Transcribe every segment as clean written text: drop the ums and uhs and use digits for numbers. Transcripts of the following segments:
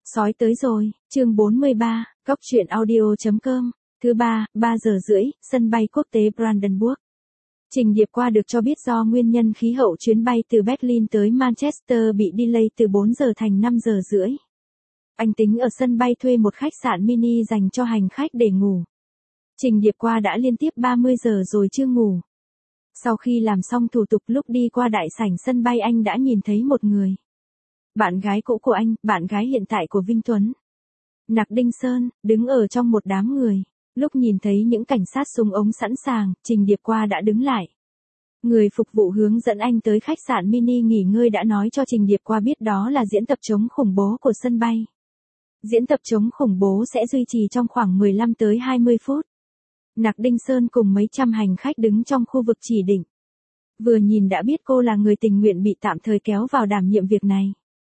Sói tới rồi, chương 43, góc truyện audio.com, thứ ba, 3 giờ rưỡi, sân bay quốc tế Brandenburg. Trình Điệp Qua được cho biết do nguyên nhân khí hậu chuyến bay từ Berlin tới Manchester bị delay từ 4 giờ thành 5 giờ rưỡi. Anh tính ở sân bay thuê một khách sạn mini dành cho hành khách để ngủ. Trình Điệp Qua đã liên tiếp 30 giờ rồi chưa ngủ. Sau khi làm xong thủ tục lúc đi qua đại sảnh sân bay anh đã nhìn thấy một người. Bạn gái cũ của anh, bạn gái hiện tại của Vinh Tuấn. Nặc Đinh Sơn, đứng ở trong một đám người. Lúc nhìn thấy những cảnh sát súng ống sẵn sàng, Trình Điệp Qua đã đứng lại. Người phục vụ hướng dẫn anh tới khách sạn mini nghỉ ngơi đã nói cho Trình Điệp Qua biết đó là diễn tập chống khủng bố của sân bay. Diễn tập chống khủng bố sẽ duy trì trong khoảng 15 tới 20 phút. Nặc Đinh Sơn cùng mấy trăm hành khách đứng trong khu vực chỉ định. Vừa nhìn đã biết cô là người tình nguyện bị tạm thời kéo vào đảm nhiệm việc này.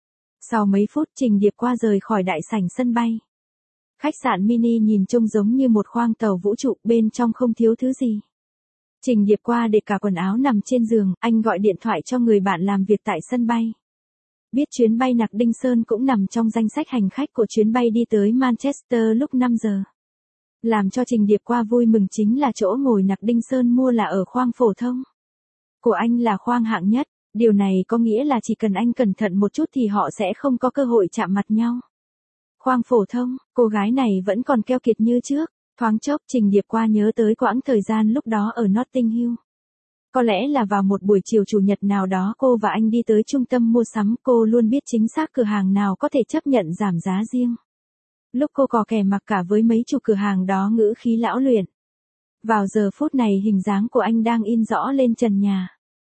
Sau mấy phút Trình Điệp Qua rời khỏi đại sảnh sân bay. Khách sạn mini nhìn trông giống như một khoang tàu vũ trụ, bên trong không thiếu thứ gì. Trình Điệp Qua để cả quần áo nằm trên giường, anh gọi điện thoại cho người bạn làm việc tại sân bay. Biết chuyến bay Nặc Đinh Sơn cũng nằm trong danh sách hành khách của chuyến bay đi tới Manchester lúc 5 giờ. Làm cho Trình Điệp Qua vui mừng chính là chỗ ngồi Nặc Đinh Sơn mua là ở khoang phổ thông. Của anh là khoang hạng nhất, điều này có nghĩa là chỉ cần anh cẩn thận một chút thì họ sẽ không có cơ hội chạm mặt nhau. Khoang phổ thông, cô gái này vẫn còn keo kiệt như trước, thoáng chốc Trình Điệp Qua nhớ tới quãng thời gian lúc đó ở Notting Hill. Có lẽ là vào một buổi chiều chủ nhật nào đó cô và anh đi tới trung tâm mua sắm, cô luôn biết chính xác cửa hàng nào có thể chấp nhận giảm giá riêng. Lúc cô cò kè mặc cả với mấy chủ cửa hàng đó ngữ khí lão luyện. Vào giờ phút này hình dáng của anh đang in rõ lên trần nhà.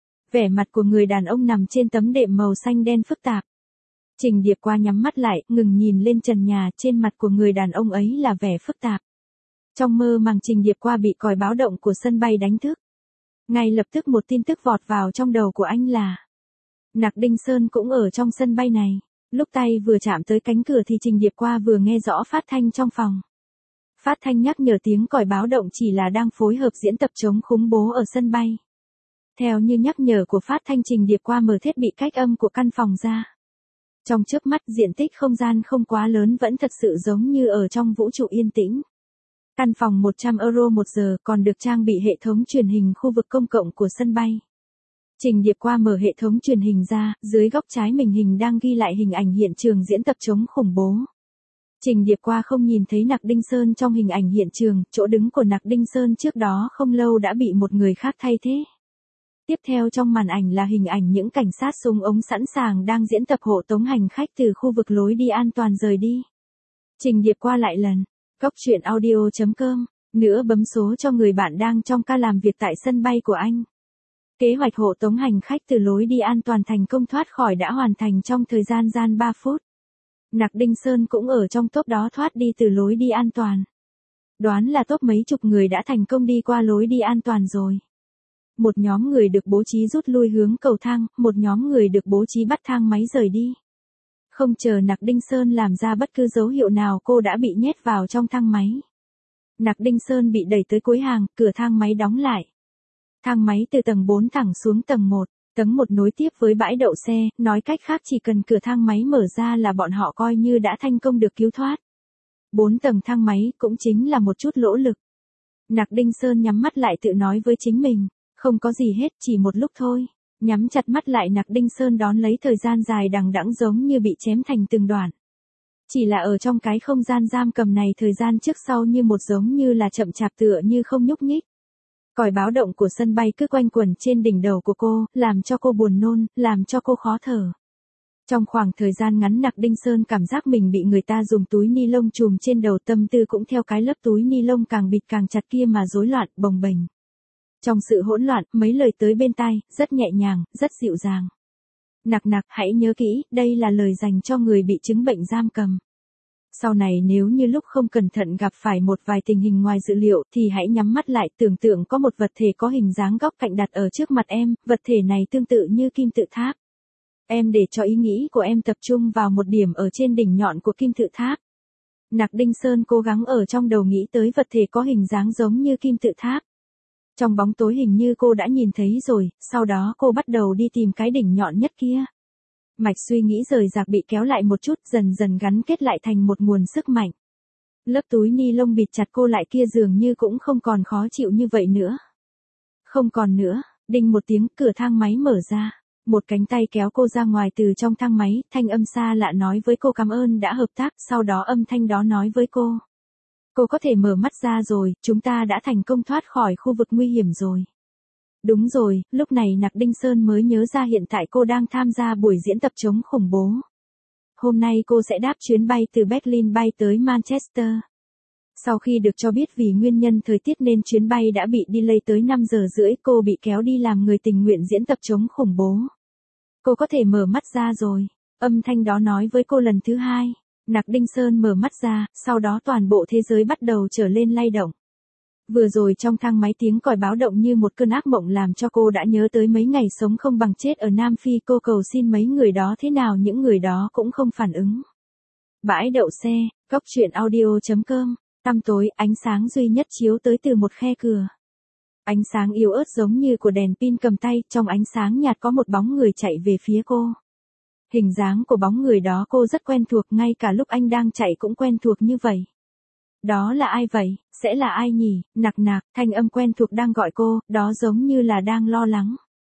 Vẻ mặt của người đàn ông nằm trên tấm đệm màu xanh đen phức tạp. Trình Điệp Qua nhắm mắt lại, ngừng nhìn lên trần nhà, trên mặt của người đàn ông ấy là vẻ phức tạp. Trong mơ màng Trình Điệp Qua bị còi báo động của sân bay đánh thức. Ngay lập tức một tin tức vọt vào trong đầu của anh là Nặc Đinh Sơn cũng ở trong sân bay này. Lúc tay vừa chạm tới cánh cửa thì Trình Điệp Qua vừa nghe rõ phát thanh trong phòng. Phát thanh nhắc nhở tiếng còi báo động chỉ là đang phối hợp diễn tập chống khủng bố ở sân bay. Theo như nhắc nhở của phát thanh, Trình Điệp Qua mở thiết bị cách âm của căn phòng ra. Trong chớp mắt diện tích không gian không quá lớn vẫn thật sự giống như ở trong vũ trụ yên tĩnh. Căn phòng 100 euro một giờ còn được trang bị hệ thống truyền hình khu vực công cộng của sân bay. Trình Điệp Qua mở hệ thống truyền hình ra, dưới góc trái màn hình đang ghi lại hình ảnh hiện trường diễn tập chống khủng bố. Trình Điệp Qua không nhìn thấy Nặc Đinh Sơn trong hình ảnh hiện trường, chỗ đứng của Nặc Đinh Sơn trước đó không lâu đã bị một người khác thay thế. Tiếp theo trong màn ảnh là hình ảnh những cảnh sát súng ống sẵn sàng đang diễn tập hộ tống hành khách từ khu vực lối đi an toàn rời đi. Trình Điệp Qua lại lần, góc truyện audio.com, nữa bấm số cho người bạn đang trong ca làm việc tại sân bay của anh. Kế hoạch hộ tống hành khách từ lối đi an toàn thành công thoát khỏi đã hoàn thành trong thời gian 3 phút. Nặc Đinh Sơn cũng ở trong top đó thoát đi từ lối đi an toàn. Đoán là top mấy chục người đã thành công đi qua lối đi an toàn rồi. Một nhóm người được bố trí rút lui hướng cầu thang, một nhóm người được bố trí bắt thang máy rời đi. Không chờ Nặc Đinh Sơn làm ra bất cứ dấu hiệu nào cô đã bị nhét vào trong thang máy. Nặc Đinh Sơn bị đẩy tới cuối hàng, cửa thang máy đóng lại. Thang máy từ tầng 4 thẳng xuống tầng 1, tầng 1 nối tiếp với bãi đậu xe, nói cách khác chỉ cần cửa thang máy mở ra là bọn họ coi như đã thành công được cứu thoát. 4 tầng thang máy cũng chính là một chút lỗ lực. Nặc Đinh Sơn nhắm mắt lại tự nói với chính mình. Không có gì hết, chỉ một lúc thôi. Nhắm chặt mắt lại Nặc Đinh Sơn đón lấy thời gian dài đằng đẵng giống như bị chém thành từng đoạn. Chỉ là ở trong cái không gian giam cầm này thời gian trước sau như một giống như là chậm chạp tựa như không nhúc nhích. Còi báo động của sân bay cứ quanh quẩn trên đỉnh đầu của cô, làm cho cô buồn nôn, làm cho cô khó thở. Trong khoảng thời gian ngắn Nặc Đinh Sơn cảm giác mình bị người ta dùng túi ni lông trùm trên đầu, tâm tư cũng theo cái lớp túi ni lông càng bịt càng chặt kia mà rối loạn, bồng bềnh. Trong sự hỗn loạn, mấy lời tới bên tai, rất nhẹ nhàng, rất dịu dàng. Nặc, hãy nhớ kỹ, đây là lời dành cho người bị chứng bệnh giam cầm. Sau này nếu như lúc không cẩn thận gặp phải một vài tình hình ngoài dự liệu thì hãy nhắm mắt lại, tưởng tượng có một vật thể có hình dáng góc cạnh đặt ở trước mặt em, vật thể này tương tự như kim tự tháp. Em để cho ý nghĩ của em tập trung vào một điểm ở trên đỉnh nhọn của kim tự tháp. Nặc Đinh Sơn cố gắng ở trong đầu nghĩ tới vật thể có hình dáng giống như kim tự tháp. Trong bóng tối hình như cô đã nhìn thấy rồi, sau đó cô bắt đầu đi tìm cái đỉnh nhọn nhất kia. Mạch suy nghĩ rời rạc bị kéo lại một chút, dần dần gắn kết lại thành một nguồn sức mạnh. Lớp túi ni lông bịt chặt cô lại kia dường như cũng không còn khó chịu như vậy nữa. Không còn nữa, đinh một tiếng, cửa thang máy mở ra. Một cánh tay kéo cô ra ngoài từ trong thang máy, thanh âm xa lạ nói với cô cảm ơn đã hợp tác, sau đó âm thanh đó nói với cô. Cô có thể mở mắt ra rồi, chúng ta đã thành công thoát khỏi khu vực nguy hiểm rồi. Đúng rồi, lúc này Nặc Đinh Sơn mới nhớ ra hiện tại cô đang tham gia buổi diễn tập chống khủng bố. Hôm nay cô sẽ đáp chuyến bay từ Berlin bay tới Manchester. Sau khi được cho biết vì nguyên nhân thời tiết nên chuyến bay đã bị delay tới 5 giờ rưỡi, cô bị kéo đi làm người tình nguyện diễn tập chống khủng bố. Cô có thể mở mắt ra rồi. Âm thanh đó nói với cô lần thứ hai. Nặc Đinh Sơn mở mắt ra, sau đó toàn bộ thế giới bắt đầu trở lên lay động. Vừa rồi trong thang máy tiếng còi báo động như một cơn ác mộng làm cho cô đã nhớ tới mấy ngày sống không bằng chết ở Nam Phi. Cô cầu xin mấy người đó thế nào những người đó cũng không phản ứng. Bãi đậu xe, góc chuyện audio.com, tăm tối, ánh sáng duy nhất chiếu tới từ một khe cửa. Ánh sáng yếu ớt giống như của đèn pin cầm tay, trong ánh sáng nhạt có một bóng người chạy về phía cô. Hình dáng của bóng người đó cô rất quen thuộc, ngay cả lúc anh đang chạy cũng quen thuộc như vậy. Đó là ai vậy, sẽ là ai nhỉ? Nặc nặc, thanh âm quen thuộc đang gọi cô, đó giống như là đang lo lắng.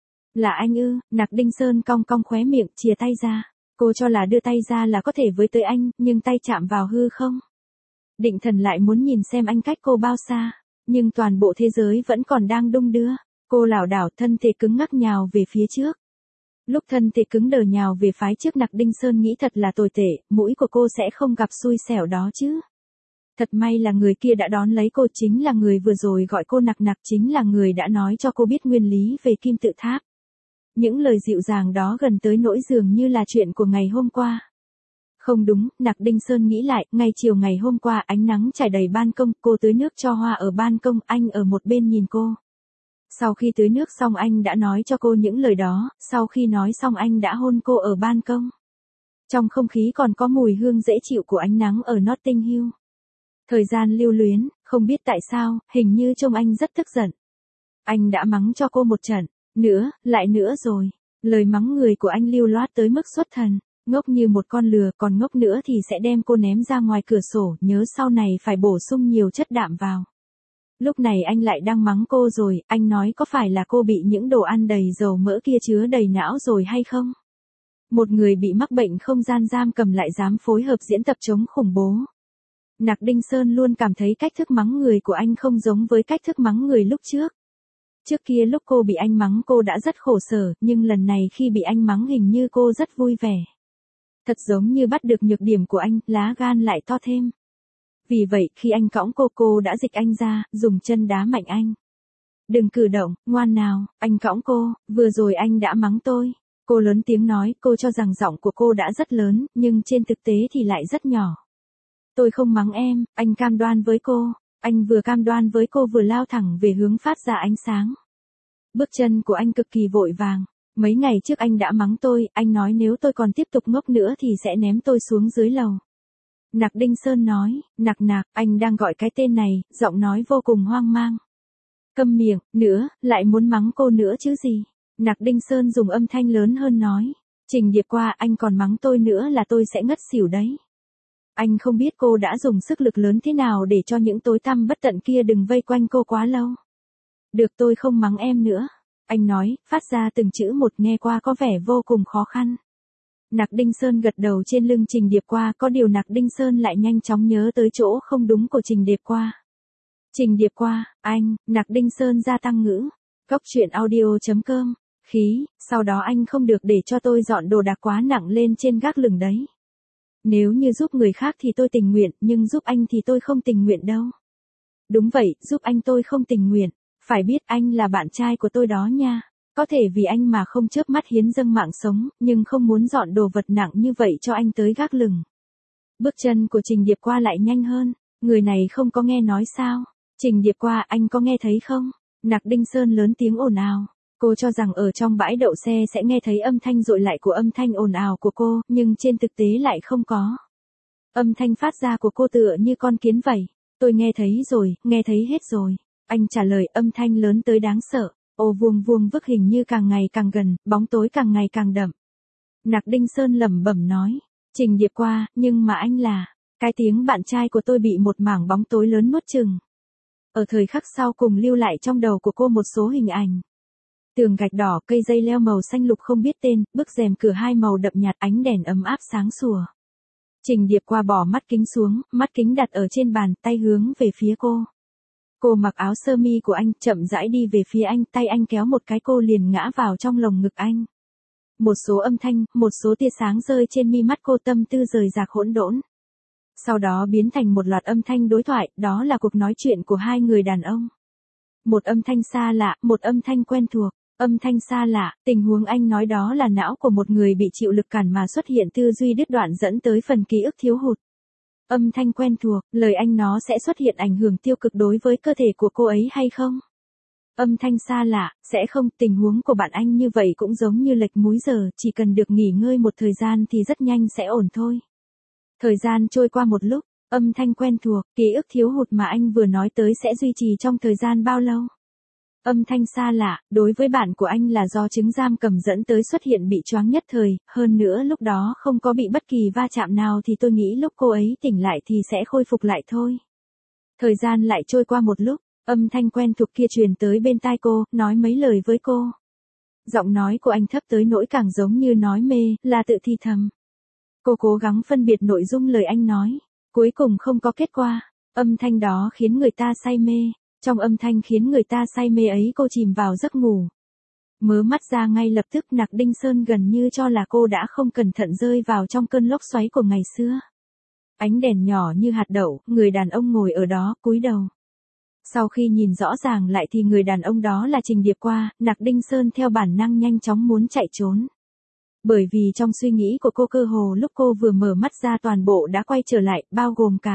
Là anh ư? Nặc Đinh Sơn cong cong khóe miệng, chìa tay ra. Cô cho là đưa tay ra là có thể với tới anh, nhưng tay chạm vào hư không. Định thần lại muốn nhìn xem anh cách cô bao xa, nhưng toàn bộ thế giới vẫn còn đang đung đưa. Cô lảo đảo, thân thể cứng ngắc nhào về phía trước. Lúc thân thể cứng đờ nhào về phái trước, Nặc Đinh Sơn nghĩ thật là tồi tệ, mũi của cô sẽ không gặp xui xẻo đó chứ. Thật may là người kia đã đón lấy cô, chính là người vừa rồi gọi cô nặc nặc, chính là người đã nói cho cô biết nguyên lý về kim tự tháp. Những lời dịu dàng đó gần tới nỗi dường như là chuyện của ngày hôm qua. Không đúng, Nặc Đinh Sơn nghĩ lại, ngay chiều ngày hôm qua ánh nắng trải đầy ban công, cô tưới nước cho hoa ở ban công, anh ở một bên nhìn cô. Sau khi tưới nước xong anh đã nói cho cô những lời đó, sau khi nói xong anh đã hôn cô ở ban công. Trong không khí còn có mùi hương dễ chịu của ánh nắng ở Notting Hill. Thời gian lưu luyến, không biết tại sao, hình như trông anh rất tức giận. Anh đã mắng cho cô một trận, nữa, lại nữa rồi. Lời mắng người của anh lưu loát tới mức xuất thần, ngốc như một con lừa, còn ngốc nữa thì sẽ đem cô ném ra ngoài cửa sổ, nhớ sau này phải bổ sung nhiều chất đạm vào. Lúc này anh lại đang mắng cô rồi, anh nói có phải là cô bị những đồ ăn đầy dầu mỡ kia chứa đầy não rồi hay không? Một người bị mắc bệnh không gian giam cầm lại dám phối hợp diễn tập chống khủng bố. Nặc Đinh Sơn luôn cảm thấy cách thức mắng người của anh không giống với cách thức mắng người lúc trước. Trước kia lúc cô bị anh mắng cô đã rất khổ sở, nhưng lần này khi bị anh mắng hình như cô rất vui vẻ. Thật giống như bắt được nhược điểm của anh, lá gan lại to thêm. Vì vậy, khi anh cõng cô đã dịch anh ra, dùng chân đá mạnh anh. Đừng cử động, ngoan nào, anh cõng cô, vừa rồi anh đã mắng tôi. Cô lớn tiếng nói, cô cho rằng giọng của cô đã rất lớn, nhưng trên thực tế thì lại rất nhỏ. Tôi không mắng em, anh cam đoan với cô. Anh vừa cam đoan với cô vừa lao thẳng về hướng phát ra ánh sáng. Bước chân của anh cực kỳ vội vàng. Mấy ngày trước anh đã mắng tôi, anh nói nếu tôi còn tiếp tục ngốc nữa thì sẽ ném tôi xuống dưới lầu. Nặc Đinh Sơn nói, nặc nặc, anh đang gọi cái tên này, giọng nói vô cùng hoang mang. Câm miệng, nữa, lại muốn mắng cô nữa chứ gì. Nặc Đinh Sơn dùng âm thanh lớn hơn nói, Trình Điệp qua anh còn mắng tôi nữa là tôi sẽ ngất xỉu đấy. Anh không biết cô đã dùng sức lực lớn thế nào để cho những tối tăm bất tận kia đừng vây quanh cô quá lâu. Được, tôi không mắng em nữa. Anh nói, phát ra từng chữ một, nghe qua có vẻ vô cùng khó khăn. Nặc Đinh Sơn gật đầu trên lưng Trình Điệp qua, có điều Nặc Đinh Sơn lại nhanh chóng nhớ tới chỗ không đúng của Trình Điệp qua. Trình Điệp qua, anh, Nặc Đinh Sơn gia tăng ngữ. Góc chuyện audio.com, khí, sau đó anh không được để cho tôi dọn đồ đạc quá nặng lên trên gác lửng đấy. Nếu như giúp người khác thì tôi tình nguyện, nhưng giúp anh thì tôi không tình nguyện đâu. Đúng vậy, giúp anh tôi không tình nguyện. Phải biết anh là bạn trai của tôi đó nha. Có thể vì anh mà không chớp mắt hiến dâng mạng sống, nhưng không muốn dọn đồ vật nặng như vậy cho anh tới gác lửng. Bước chân của Trình Điệp qua lại nhanh hơn. Người này không có nghe nói sao? Trình Điệp qua, anh có nghe thấy không? Nặc Đinh Sơn lớn tiếng ồn ào. Cô cho rằng ở trong bãi đậu xe sẽ nghe thấy âm thanh dội lại của âm thanh ồn ào của cô, nhưng trên thực tế lại không có. Âm thanh phát ra của cô tựa như con kiến vậy. Tôi nghe thấy rồi, nghe thấy hết rồi. Anh trả lời, âm thanh lớn tới đáng sợ. Ô vuông vuông vức hình như càng ngày càng gần, bóng tối càng ngày càng đậm. Nặc Đinh Sơn lẩm bẩm nói. Trình Điệp qua, nhưng mà anh là. Cái tiếng bạn trai của tôi bị một mảng bóng tối lớn nuốt chửng. Ở thời khắc sau cùng lưu lại trong đầu của cô một số hình ảnh. Tường gạch đỏ, cây dây leo màu xanh lục không biết tên, bức rèm cửa hai màu đậm nhạt, ánh đèn ấm áp sáng sủa. Trình Điệp qua bỏ mắt kính xuống, mắt kính đặt ở trên bàn, tay hướng về phía cô. Cô mặc áo sơ mi của anh, chậm rãi đi về phía anh, tay anh kéo một cái cô liền ngã vào trong lồng ngực anh. Một số âm thanh, một số tia sáng rơi trên mi mắt cô, tâm tư rời rạc hỗn độn. Sau đó biến thành một loạt âm thanh đối thoại, đó là cuộc nói chuyện của hai người đàn ông. Một âm thanh xa lạ, một âm thanh quen thuộc. Âm thanh xa lạ, tình huống anh nói đó là não của một người bị chịu lực cản mà xuất hiện tư duy đứt đoạn dẫn tới phần ký ức thiếu hụt. Âm thanh quen thuộc, lời anh nó sẽ xuất hiện ảnh hưởng tiêu cực đối với cơ thể của cô ấy hay không? Âm thanh xa lạ, sẽ không, tình huống của bạn anh như vậy cũng giống như lệch múi giờ, chỉ cần được nghỉ ngơi một thời gian thì rất nhanh sẽ ổn thôi. Thời gian trôi qua một lúc, âm thanh quen thuộc, ký ức thiếu hụt mà anh vừa nói tới sẽ duy trì trong thời gian bao lâu? Âm thanh xa lạ, đối với bạn của anh là do chứng giam cầm dẫn tới xuất hiện bị choáng nhất thời, hơn nữa lúc đó không có bị bất kỳ va chạm nào thì tôi nghĩ lúc cô ấy tỉnh lại thì sẽ khôi phục lại thôi. Thời gian lại trôi qua một lúc, âm thanh quen thuộc kia truyền tới bên tai cô, nói mấy lời với cô. Giọng nói của anh thấp tới nỗi càng giống như nói mê, là tự thì thầm. Cô cố gắng phân biệt nội dung lời anh nói, cuối cùng không có kết quả. Âm thanh đó khiến người ta say mê. Trong âm thanh khiến người ta say mê ấy cô chìm vào giấc ngủ. Mớ mắt ra ngay lập tức, Nặc Đinh Sơn gần như cho là cô đã không cẩn thận rơi vào trong cơn lốc xoáy của ngày xưa. Ánh đèn nhỏ như hạt đậu, người đàn ông ngồi ở đó, cúi đầu. Sau khi nhìn rõ ràng lại thì người đàn ông đó là Trình Điệp qua, Nặc Đinh Sơn theo bản năng nhanh chóng muốn chạy trốn. Bởi vì trong suy nghĩ của cô cơ hồ lúc cô vừa mở mắt ra toàn bộ đã quay trở lại, bao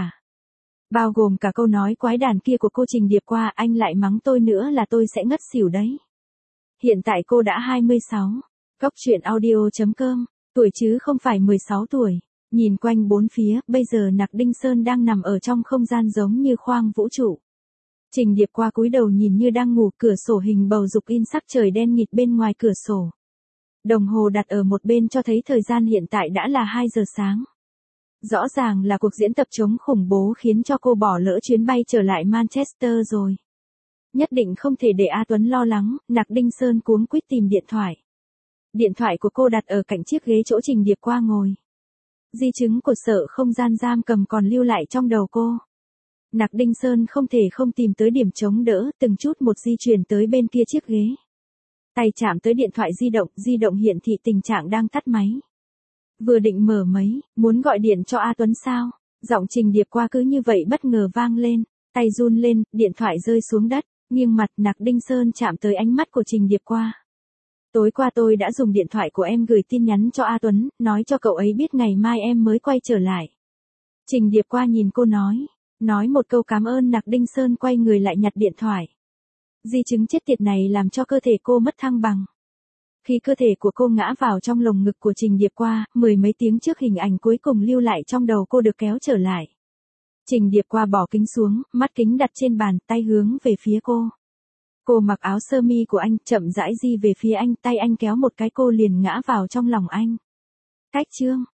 gồm cả câu nói quái đản kia của cô. Trình Điệp qua, anh lại mắng tôi nữa là tôi sẽ ngất xỉu đấy. Hiện tại cô đã 26. Cóc truyện audio.com, tuổi chứ không phải 16 tuổi. Nhìn quanh bốn phía, bây giờ Nặc Đinh Sơn đang nằm ở trong không gian giống như khoang vũ trụ. Trình Điệp qua cúi đầu nhìn như đang ngủ, cửa sổ hình bầu dục in sắc trời đen nghịt bên ngoài cửa sổ. Đồng hồ đặt ở một bên cho thấy thời gian hiện tại đã là 2 giờ sáng. Rõ ràng là cuộc diễn tập chống khủng bố khiến cho cô bỏ lỡ chuyến bay trở lại Manchester rồi. Nhất định không thể để A Tuấn lo lắng, Nặc Đinh Sơn cuống quýt tìm điện thoại. Điện thoại của cô đặt ở cạnh chiếc ghế chỗ Trình Điệp qua ngồi. Di chứng của sợ không gian giam cầm còn lưu lại trong đầu cô. Nặc Đinh Sơn không thể không tìm tới điểm chống đỡ, từng chút một di chuyển tới bên kia chiếc ghế. Tay chạm tới điện thoại di động hiển thị tình trạng đang tắt máy. Vừa định mở máy, muốn gọi điện cho A Tuấn sao? Giọng Trình Điệp qua cứ như vậy bất ngờ vang lên, tay run lên, điện thoại rơi xuống đất, nghiêng mặt. Nặc Đinh Sơn chạm tới ánh mắt của Trình Điệp qua. Tối qua tôi đã dùng điện thoại của em gửi tin nhắn cho A Tuấn, nói cho cậu ấy biết ngày mai em mới quay trở lại. Trình Điệp qua nhìn cô nói một câu cảm ơn. Nặc Đinh Sơn quay người lại nhặt điện thoại. Di chứng chết tiệt này làm cho cơ thể cô mất thăng bằng. Khi cơ thể của cô ngã vào trong lồng ngực của Trình Điệp qua, mười mấy tiếng trước hình ảnh cuối cùng lưu lại trong đầu cô được kéo trở lại. Trình Điệp qua bỏ kính xuống, mắt kính đặt trên bàn, tay hướng về phía cô. Cô mặc áo sơ mi của anh, chậm rãi di về phía anh, tay anh kéo một cái cô liền ngã vào trong lòng anh. Cách chương